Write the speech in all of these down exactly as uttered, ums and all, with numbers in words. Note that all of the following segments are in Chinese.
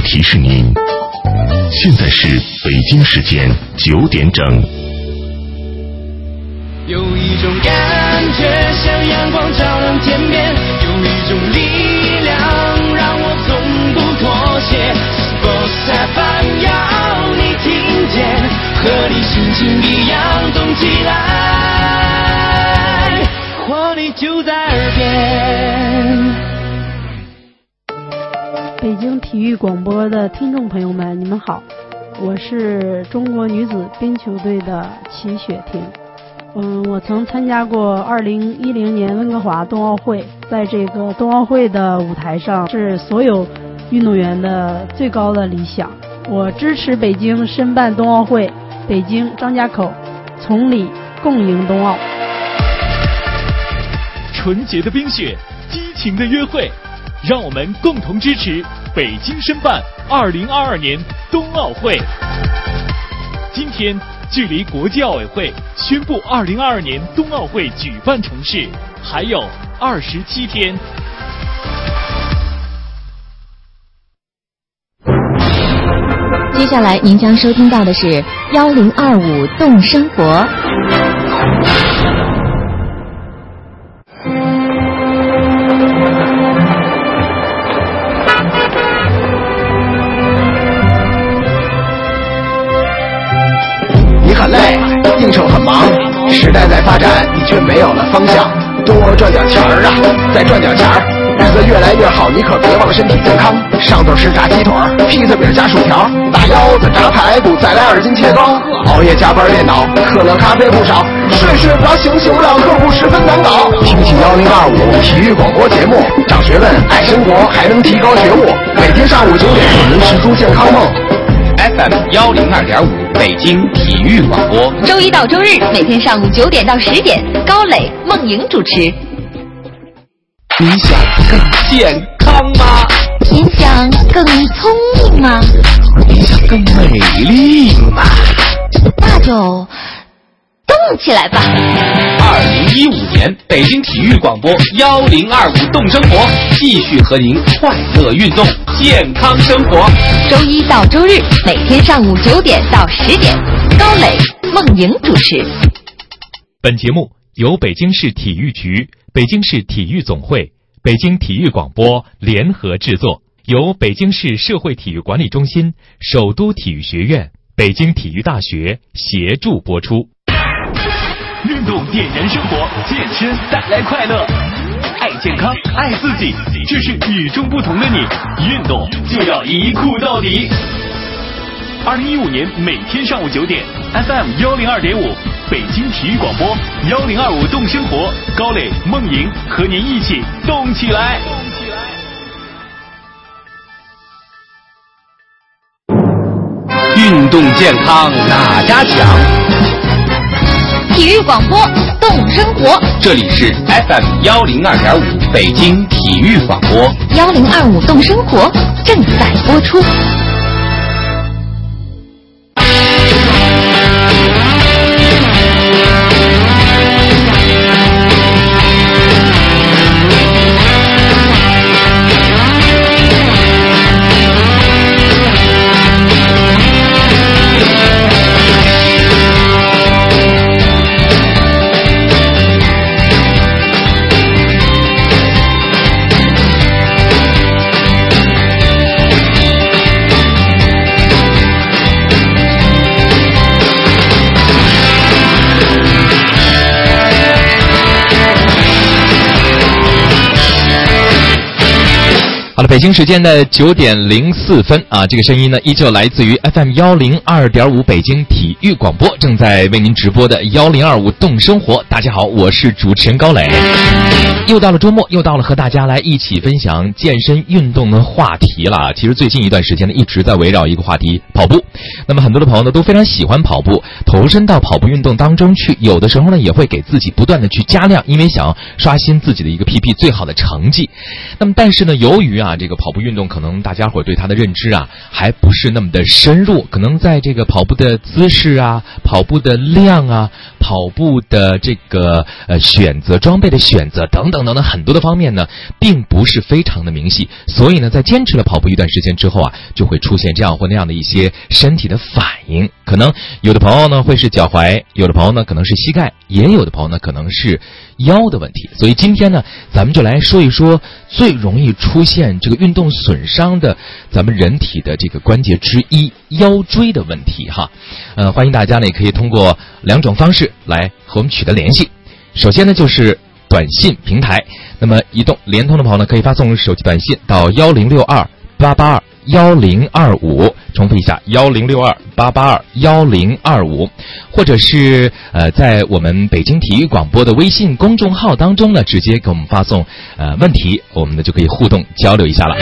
提示您，现在是北京时间九点整。 有一种感觉像阳光照亮天边，有一种力量让我从不妥协。Boss F M 要你听见，和你心情一样动起来，活力就在耳边。 北京体育广播的听众朋友们，你们好，我是中国女子冰球队的齐雪婷。嗯，我曾参加过二零一零年温哥华冬奥会，在这个冬奥会的舞台上是所有运动员的最高的理想。我支持北京申办冬奥会，北京张家口从里共赢冬奥。 纯洁的冰雪，激情的约会，让我们共同支持北京申办二零二二年冬奥会。今天距离国际奥委会宣布二零二二年冬奥会举办城市还有二十七天。 接下来您将收听到的是幺零二五动生活。 很累，应酬很忙，时代在发展，你却没有了方向。多赚点钱儿啊，再赚点钱儿，日子越来越好，你可别忘身体健康。上顿是炸鸡腿，披萨饼加薯条，大腰子炸排骨，再来二斤切糕。熬夜加班电脑，可乐咖啡不少，睡睡不着醒醒不了，客户十分难搞。听听幺零二五体育广播节目，长学问，爱生活，还能提高觉悟。每天上午九点，您实租健康梦。 F M 幺零二点五，北京体育广播， 周一到周日每天上午九点到十点，高磊、梦莹主持。 你想更健康吗？ 你想更聪明吗？ 你想更美丽吗？ 那就动起来吧！ 二零一五年北京体育广播幺零二五动生活，继续和您快乐运动，健康生活。 周一到周日每天上午九点到十点，高磊、梦莹主持。 本节目由北京市体育局、北京市体育总会、北京体育广播联合制作，由北京市社会体育管理中心、首都体育学院、北京体育大学协助播出。运动点燃生活，健身带来快乐，爱健康，爱自己，这是与众不同的你。运动就要一酷到底。二零一五年每天上午九点 ，F M 幺零二点五，北京体育广播幺零二五动生活，高磊、梦莹和您一起动起来。 运动健康哪家强？ 体育广播动生活， 这里是 F M 幺零二点五，北京体育广播幺零二五动生活正在播出。 好了，北京时间的九点零四分啊，这个声音呢依旧来自于 F M 幺零二点五北京体育广播，正在为您直播的幺零二五动生活。大家好，我是主持人高磊。又到了周末，又到了和大家来一起分享健身运动的话题了。其实最近一段时间呢，一直在围绕一个话题——跑步。那么很多的朋友呢都非常喜欢跑步，投身到跑步运动当中去，有的时候呢也会给自己不断的去加量，因为想要刷新自己的一个 P P 最好的成绩。那么但是呢，由于啊啊，这个跑步运动可能大家伙对它的认知啊还不是那么的深入，可能在这个跑步的姿势啊、跑步的量啊、跑步的这个呃选择装备的选择等等等等很多的方面呢，并不是非常的明细。所以呢，在坚持了跑步一段时间之后啊，就会出现这样或那样的一些身体的反应。可能有的朋友呢会是脚踝，有的朋友呢可能是膝盖，也有的朋友呢可能是腰的问题。所以今天呢，咱们就来说一说最容易出现这个运动损伤的咱们人体的这个关节之一腰椎的问题哈。呃，欢迎大家呢也可以通过两种方式来和我们取得联系。首先呢就是短信平台，那么移动、联通的朋友呢可以发送手机短信到幺零六二八八二幺零二五，重复一下幺零六二八八二幺零二五，或者是呃在我们北京体育广播的微信公众号当中呢，直接给我们发送呃问题，我们呢就可以互动交流一下了。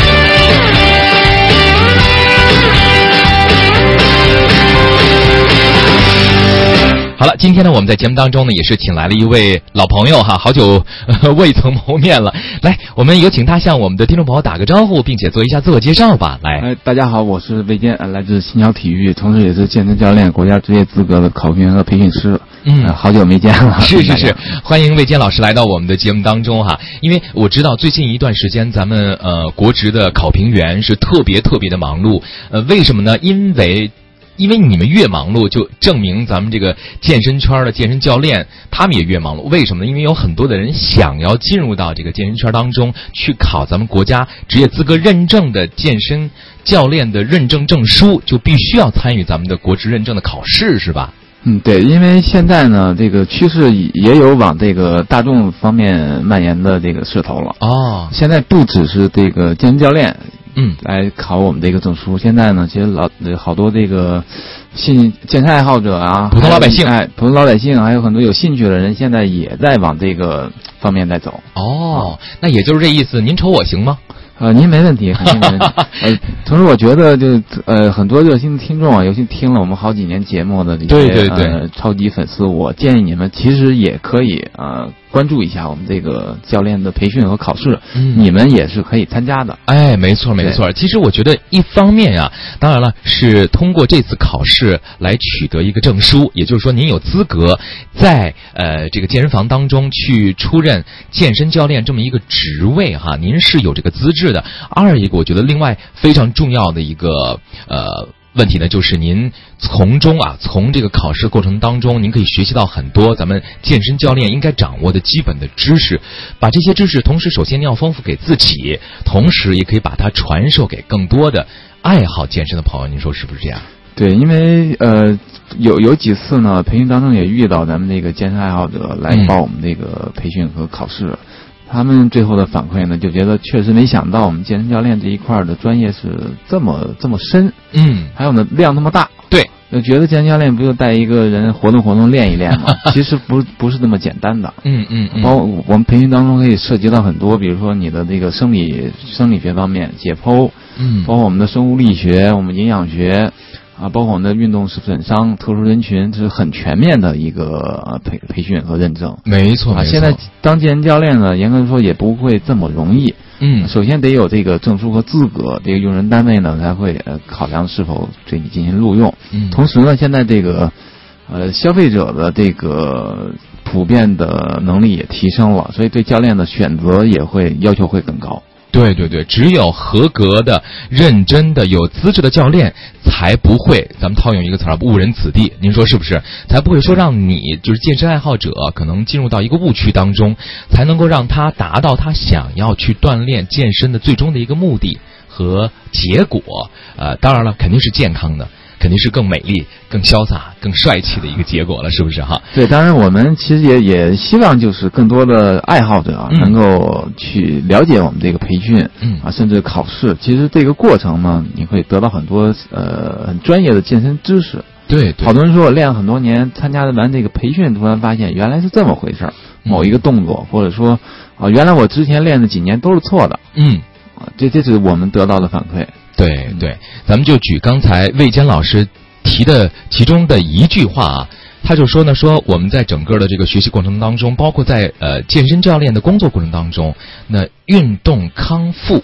好了，今天呢，我们在节目当中呢，也是请来了一位老朋友哈，好久、呃、未曾谋面了。来，我们有请他向我们的听众朋友打个招呼，并且做一下自我介绍吧。来， 哎，大家好，我是魏坚，来自新桥体育，同时也是健身教练、国家职业资格的考评员和培训师。嗯、呃，好久没见了。 是是是，欢迎魏坚老师来到我们的节目当中哈。因为我知道最近一段时间咱们呃国职的考评员是特别特别的忙碌。呃，为什么呢？因为。因为你们越忙碌，就证明咱们这个健身圈的健身教练他们也越忙碌。为什么呢？因为有很多的人想要进入到这个健身圈当中去考咱们国家职业资格认证的健身教练的认证证书，就必须要参与咱们的国职认证的考试，是吧？ 嗯，对，因为现在呢，这个趋势也有往这个大众方面蔓延的这个势头了。哦，现在不只是这个健身教练。嗯，来考我们这个证书。现在呢，其实老好多这个兴健身爱好者啊， 普通老百姓， 哎，普通老百姓，还有很多有兴趣的人，现在也在往这个方面在走。 哦，那也就是这意思。您瞅我行吗？ 呃，您没问题，肯定没问题。呃，同时我觉得就呃很多热心的听众啊，尤其听了我们好几年节目的这些对对对、 呃、超级粉丝，我建议你们其实也可以呃关注一下我们这个教练的培训和考试，嗯、你们也是可以参加的。 哎，没错没错。其实我觉得一方面呀、啊，当然了，是通过这次考试来取得一个证书，也就是说您有资格在呃这个健身房当中去出任健身教练这么一个职位哈，您是有这个资质的。二一个，我觉得另外非常重要的一个呃。问题呢，就是您从中啊，从这个考试过程当中，您可以学习到很多咱们健身教练应该掌握的基本的知识，把这些知识，同时首先您要丰富给自己，同时也可以把它传授给更多的爱好健身的朋友。您说是不是这样？ 对，因为呃，有有几次呢，培训当中也遇到咱们这个健身爱好者来报我们这个培训和考试。嗯，他们最后的反馈呢，就觉得确实没想到我们健身教练这一块的专业是这么这么深，嗯，还有呢量这么大， 对， 就觉得健身教练不就带一个人活动活动练一练吗？其实不不是那么简单的， 嗯嗯嗯， 包括我们培训当中可以涉及到很多，比如说你的这个生理生理学方面解剖，嗯，包括我们的生物力学、我们营养学。啊，包括我们的运动损伤、特殊人群，这是很全面的一个培培训和认证。 没错， 啊，现在当健身教练呢，严格说也不会这么容易。嗯，首先得有这个证书和资格，这个用人单位呢才会呃考量是否对你进行录用。嗯，同时呢，现在这个呃消费者的这个普遍的能力也提升了，所以对教练的选择也会要求会更高。 对对对，只有合格的、认真的、有资质的教练，才不会，咱们套用一个词儿，误人子弟。您说是不是？才不会说让你就是健身爱好者可能进入到一个误区当中，才能够让他达到他想要去锻炼健身的最终的一个目的和结果。呃，当然了，肯定是健康的。肯定是更美丽、更潇洒、更帅气的一个结果了，是不是哈？ 对，当然我们其实也也希望就是更多的爱好者啊，嗯、能够去了解我们这个培训，嗯啊，甚至考试。其实这个过程呢，你会得到很多呃很专业的健身知识。 对，对， 好多人说我练了很多年，参加完这个培训，突然发现原来是这么回事儿，某一个动作，或者说啊，原来我之前练的几年都是错的。嗯，啊，这这是我们得到的反馈。 对对，咱们就举刚才魏坚老师提的其中的一句话啊，他就说呢，说我们在整个的这个学习过程当中，包括在呃健身教练的工作过程当中，那运动康复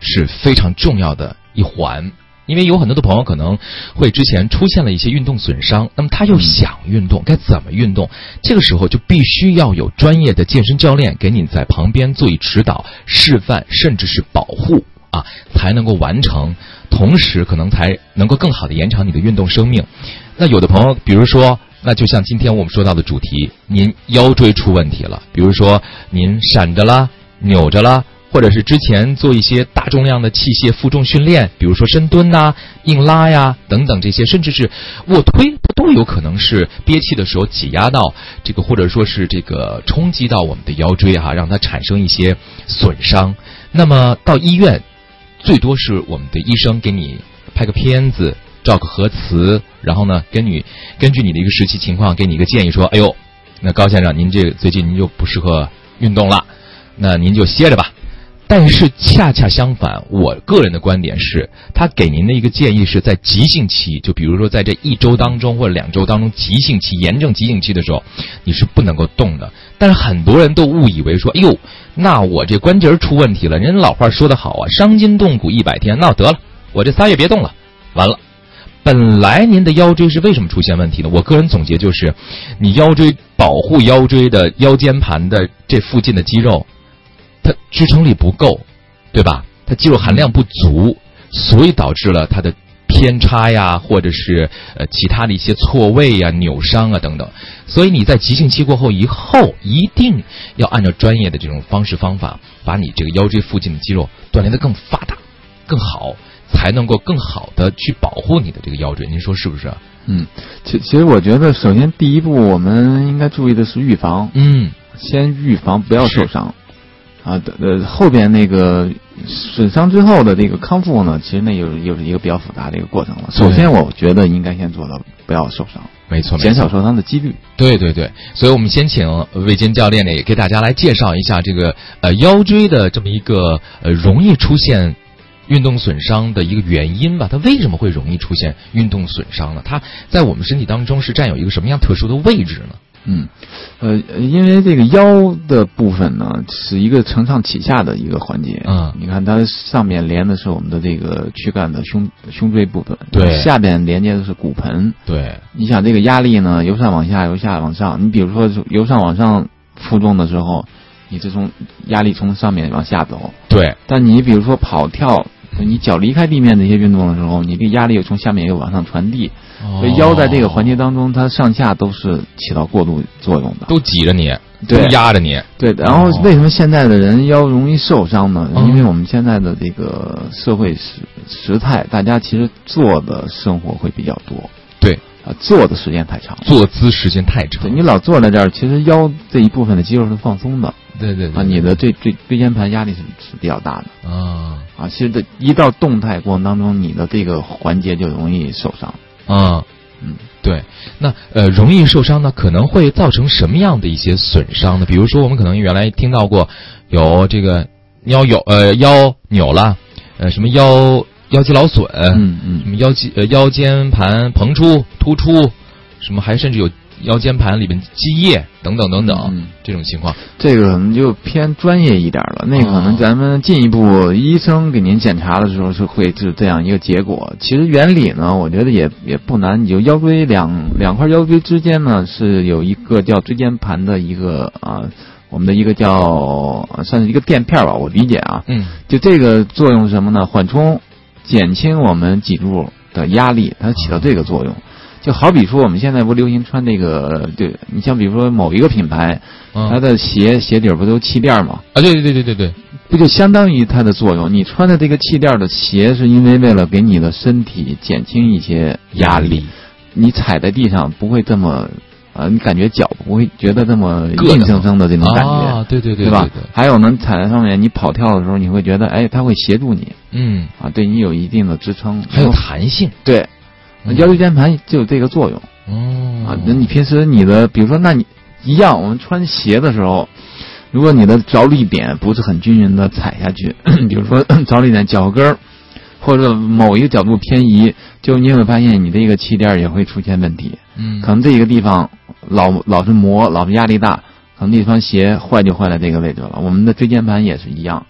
是非常重要的一环。因为有很多的朋友可能会之前出现了一些运动损伤，那么他又想运动，该怎么运动？这个时候就必须要有专业的健身教练给你在旁边做以指导、示范，甚至是保护啊，才能够完成，同时可能才能够更好的延长你的运动生命。那有的朋友，比如说，那就像今天我们说到的主题，您腰椎出问题了，比如说您闪着啦、扭着啦，或者是之前做一些大重量的器械负重训练，比如说深蹲呐、硬拉呀等等这些，甚至是卧推，它都有可能是憋气的时候挤压到这个，或者说是这个冲击到我们的腰椎哈、啊，让它产生一些损伤。那么到医院，最多是我们的医生给你拍个片子，照个核磁，然后呢，根据根据你的一个实际情况，给你一个建议说，哎呦，那高先生，您这个最近您就不适合运动了，那您就歇着吧。但是恰恰相反，我个人的观点是，他给您的一个建议是在急性期，就比如说在这一周当中或者两周当中急性期、炎症急性期的时候，你是不能够动的。但是很多人都误以为说，哎呦，那我这关节出问题了，人老话说得好啊，伤筋动骨一百天，那得了，我这仨月别动了，完了。本来您的腰椎是为什么出现问题呢？我个人总结就是，你腰椎保护腰椎的腰间盘的这附近的肌肉，它支撑力不够，对吧？它肌肉含量不足，所以导致了它的偏差呀，或者是呃其他的一些错位呀、扭伤啊等等。所以你在急性期过后以后，一定要按照专业的这种方式方法，把你这个腰椎附近的肌肉锻炼得更发达、更好，才能够更好的去保护你的这个腰椎。您说是不是？ 嗯，其其实我觉得，首先第一步我们应该注意的是预防。 嗯， 先预防，不要受伤。啊，呃，后边那个损伤之后的这个康复呢，其实那又又是一个比较复杂的一个过程了。首先，我觉得应该先做到不要受伤， 没错， 减少受伤的几率。 对对对，所以我们先请魏坚教练呢，也给大家来介绍一下这个呃腰椎的这么一个呃容易出现运动损伤的一个原因吧。它为什么会容易出现运动损伤呢？它在我们身体当中是占有一个什么样特殊的位置呢？ 嗯，呃，因为这个腰的部分呢，是一个承上启下的一个环节。 嗯， 你看它上面连的是我们的这个躯干的胸胸椎部分， 对， 下边连接的是骨盆。 对， 你想这个压力呢，由上往下，由下往上。你比如说由上往上负重的时候，你这种压力从上面往下走。 对， 但你比如说跑跳，你脚离开地面这些运动的时候，你这压力又从下面又往上传递。所以腰在这个环节当中，它上下都是起到过渡作用的， 都挤着你，都压着你。 对，然后为什么现在的人腰容易受伤呢？因为我们现在的这个社会时时态，大家其实坐的生活会比较多。 对啊，坐的时间太长， 坐姿时间太长。 对，你老坐在这儿，其实腰这一部分的肌肉是放松的。 对对对啊，你的椎椎椎间盘压力是是比较大的。 啊啊，其实这一到动态过程当中，你的这个环节就容易受伤。 啊，嗯，对，那呃，容易受伤呢，可能会造成什么样的一些损伤呢？比如说，我们可能原来听到过有这个腰有呃腰扭了，呃什么腰腰肌劳损， 嗯嗯， 什么腰肌呃腰间盘膨出突出，什么还甚至有腰间盘里面积液等等等等、嗯、这种情况， 这个可能就偏专业一点了。那个可能咱们进一步医生给您检查的时候是会是这样一个结果。其实原理呢，我觉得也也不难。你就腰椎两两块腰椎之间呢是有一个叫椎间盘的一个啊，我们的一个叫算是一个垫片吧，我理解啊。 嗯， 就这个作用是什么呢？缓冲、减轻我们脊柱的压力，它起到这个作用。就好比说我们现在不流行穿这个，对，你像比如说某一个品牌，嗯、它的鞋鞋底不都气垫吗？ 啊，对对对对对对， 不就相当于它的作用？你穿的这个气垫的鞋，是因为为了给你的身体减轻一些压力，你踩在地上不会这么，呃，你感觉脚不会觉得这么硬生生的这种感觉， 啊，对对对， 对吧？还有呢，踩在上面，你跑跳的时候，你会觉得，哎，它会协助你， 嗯， 啊，对你有一定的支撑， 还有弹性， 对。腰椎间盘就有这个作用。 哦， 啊，那你平时你的，比如说，那你一样，我们穿鞋的时候，如果你的着力点不是很均匀的踩下去，比如说着力点脚跟儿，或者某一个角度偏移，就你会发现你这个气垫也会出现问题。 嗯， 可能这个地方老老是磨，老是压力大，可能那双鞋坏就坏在这个位置了。我们的椎间盘也是一样。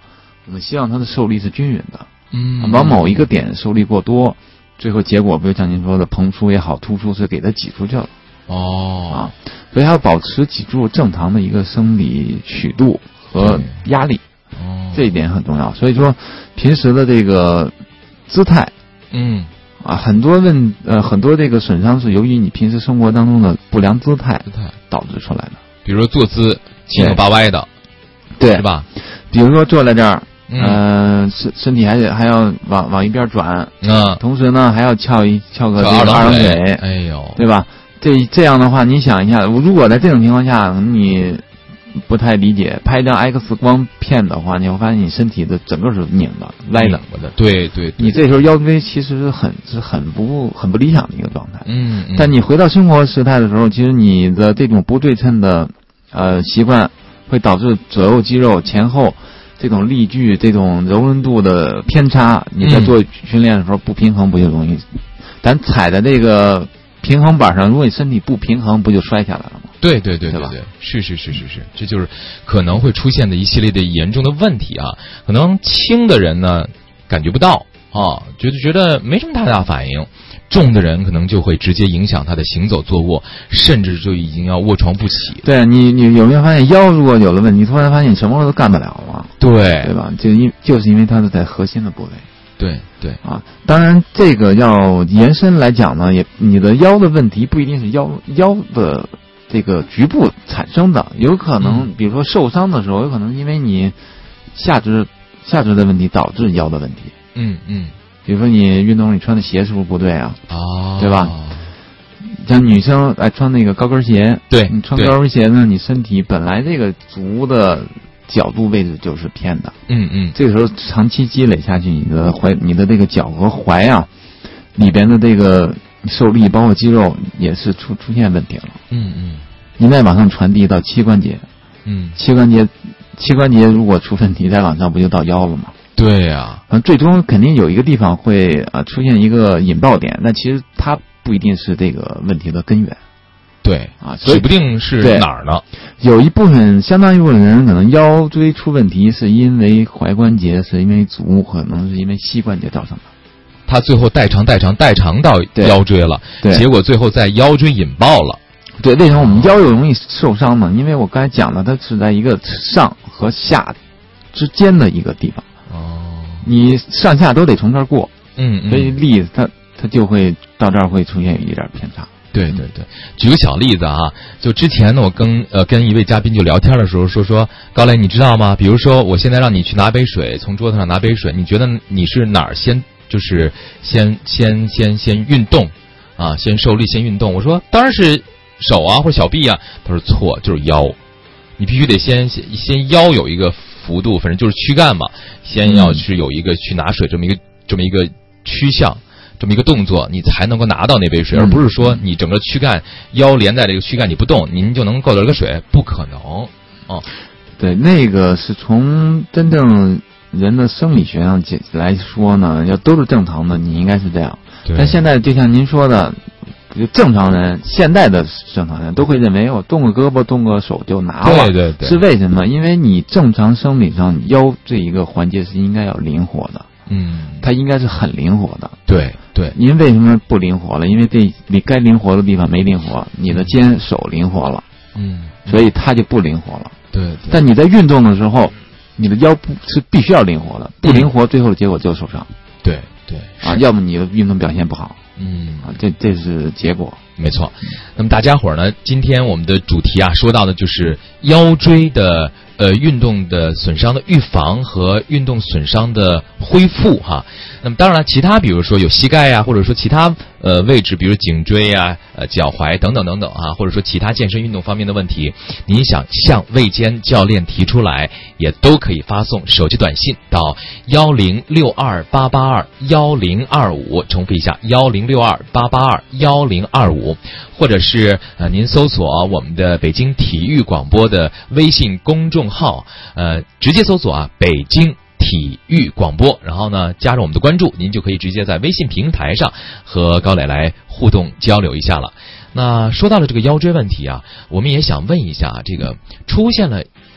我们希望它的受力是均匀的。 嗯， 往某一个点受力过多，最后结果比如像您说的膨出也好，突出是给它挤出去了。 哦， 啊，所以还要保持脊柱正常的一个生理曲度和压力。 哦， 这一点很重要。所以说，平时的这个姿态， 嗯， 啊，很多问呃很多这个损伤是由于你平时生活当中的不良姿态姿态导致出来的。 比如说坐姿七扭八歪的， 对， 是吧？ 比如说坐在这儿。 嗯， 呃、身身体还得还要往往一边转， 嗯， 同时呢还要翘一翘个这个二郎腿， 哎呦， 对吧？这这样的话，你想一下，如果在这种情况下你不太理解，拍一张 X 光片的话，你会发现你身体的整个是拧的、歪的。 对对对， 你这时候腰椎其实是很是很不很不理想的一个状态。 嗯，嗯， 但你回到生活时态的时候，其实你的这种不对称的呃习惯会导致左右肌肉前后这种力矩、这种柔韧度的偏差，你在做训练的时候不平衡，不就容易？咱踩在这个平衡板上，如果你身体不平衡，不就摔下来了吗？ 对对对对对，是是是是是，这就是可能会出现的一系列的严重的问题啊。可能轻的人呢感觉不到啊，觉得觉得没什么太大反应。重的人可能就会直接影响他的行走坐卧，甚至就已经要卧床不起。 对，你你有没有发现腰如果有了问题，突然发现你什么事都干不了了？ 对， 对吧？就因就是因为它是在核心的部位。 对对啊，当然这个要延伸来讲呢，也你的腰的问题不一定是腰腰的这个局部产生的，有可能、嗯、比如说受伤的时候，有可能因为你下肢下肢的问题导致腰的问题。 嗯嗯。 比如说你运动你穿的鞋是不是不对啊？ 哦， 对吧？像女生爱穿那个高跟鞋， 对， 你穿高跟鞋呢，你身体本来这个足的角度位置就是偏的， 嗯嗯， 这个时候长期积累下去，你的踝、你的这个脚和踝啊里边的这个受力，包括肌肉也是出出现问题了， 嗯嗯， 你再往上传递到膝关节， 嗯， 膝关节膝关节如果出问题，再往上不就到腰了吗？ 对呀、 啊，最终肯定有一个地方会啊出现一个引爆点，但其实它不一定是这个问题的根源。 对啊，所以指不定是哪儿呢。 有一部分相当一部分人可能腰椎出问题，是因为踝关节，是因为足，可能是因为膝关节造成的。 他最后代偿代偿代偿到腰椎了，结果最后在腰椎引爆了。 对，为什么我们腰又容易受伤呢？因为我刚才讲了，它是在一个上和下之间的一个地方。 哦， 你上下都得从这儿过， 嗯，嗯所以力它它就会到这儿会出现一点偏差。 对对对，举个小例子啊，就之前呢，我跟呃跟一位嘉宾就聊天的时候说说，高磊，你知道吗？比如说我现在让你去拿杯水，从桌子上拿杯水，你觉得你是哪儿先就是先先先先运动啊，先受力先运动？我说当然是手啊或者小臂啊，他说错，就是腰，你必须得先先先腰有一个幅度，反正就是躯干嘛，先要去有一个去拿水这么一个这么一个趋向，这么一个动作，你才能够拿到那杯水，而不是说你整个躯干腰连在这个躯干你不动，您就能够到这个水，不可能哦。 对，那个是从真正人的生理学上来说呢，要都是正常的，你应该是这样。但现在就像您说的，正常人，现代的正常人都会认为我动个胳膊动个手就拿了， 对对对， 是为什么？因为你正常生理上腰这一个环节是应该要灵活的， 嗯， 它应该是很灵活的。 对对， 您为什么不灵活了？因为这你该灵活的地方没灵活，你的肩手灵活了， 嗯， 所以它就不灵活了。 对对， 但你在运动的时候，你的腰不是必须要灵活的，不灵活，最后的结果就是受伤。 对对啊，要么你的运动表现不好。 嗯啊，这这是结果， 没错。那么大家伙儿呢，今天我们的主题啊，说到的就是腰椎的呃运动的损伤的预防和运动损伤的恢复哈。那么当然了，其他比如说有膝盖呀、啊，或者说其他呃位置，比如颈椎啊、呃脚踝等等等等啊，或者说其他健身运动方面的问题，您想向魏坚教练提出来，也都可以发送手机短信到幺零六二八八二幺零二五，重复一下幺零六二八八二幺零二五，或者是呃您搜索我们的北京体育广播的微信公众号，呃直接搜索啊北京体育广播，然后呢加入我们的关注，您就可以直接在微信平台上和高磊来互动交流一下了。那说到了这个腰椎问题啊，我们也想问一下，这个出现了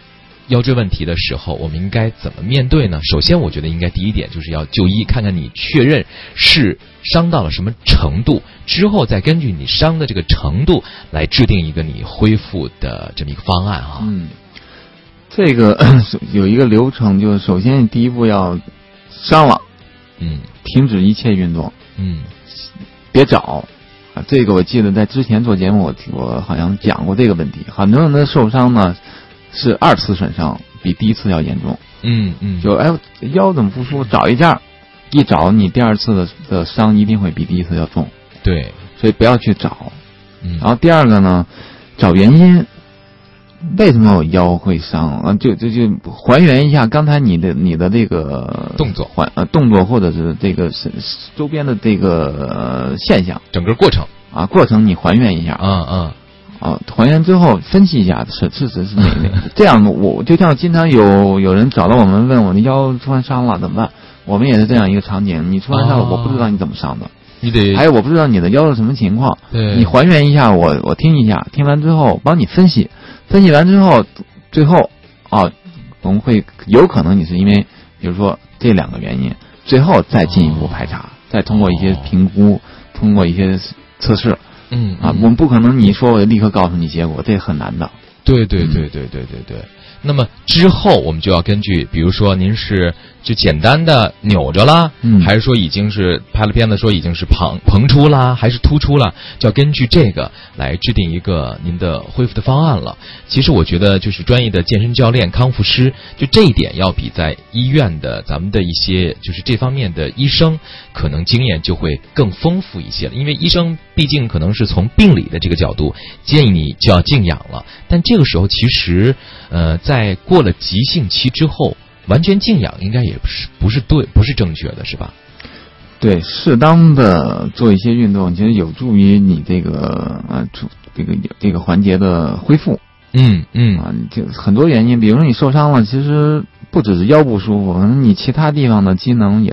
腰椎问题的时候，我们应该怎么面对呢？首先，我觉得应该第一点就是要就医，看看你确认是伤到了什么程度，之后再根据你伤的这个程度来制定一个你恢复的这么一个方案啊。 嗯，这个有一个流程，就是首先第一步要伤了， 嗯， 停止一切运动， 嗯， 别找。啊，这个我记得在之前做节目，我我好像讲过这个问题。很多人的受伤呢是二次损伤，比第一次要严重。 嗯嗯， 就哎腰怎么不舒服，找一下，一找你第二次的的伤一定会比第一次要重。 对， 所以不要去找。 嗯， 然后第二个呢，找原因，为什么我腰会伤啊？就就就还原一下刚才你的你的这个动作， 还呃动作或者是这个是周边的这个、呃、现象， 整个过程啊，过程你还原一下。 嗯嗯。 啊，还原之后分析一下是是是是哪哪，这样我就像经常有有人找到我们问我的腰出完伤了怎么办？我们也是这样一个场景，你出完伤了，我不知道你怎么伤的， 你得还有我不知道你的腰是什么情况， 对， 你还原一下，我我听一下，听完之后帮你分析，分析完之后，最后啊，我们会有可能你是因为比如说这两个原因，最后再进一步排查，再通过一些评估，通过一些测试。 嗯啊，我们不可能你说我立刻告诉你结果，这很难的。 对对对对对对对。那么之后我们就要根据，比如说您是就简单的扭着啦， 嗯， 还是说已经是拍了片子说已经是膨膨出啦，还是突出了，就要根据这个来制定一个您的恢复的方案了。其实我觉得就是专业的健身教练、康复师，就这一点要比在医院的咱们的一些就是这方面的医生，可能经验就会更丰富一些了。因为医生毕竟可能是从病理的这个角度建议你就要静养了，但这个时候其实呃在过了急性期之后，完全静养应该也不是不是对不是正确的，是吧？ 对，适当的做一些运动，其实有助于你这个呃这个这个环节的恢复。 嗯嗯啊，就很多原因，比如说你受伤了，其实不只是腰不舒服，可能你其他地方的机能也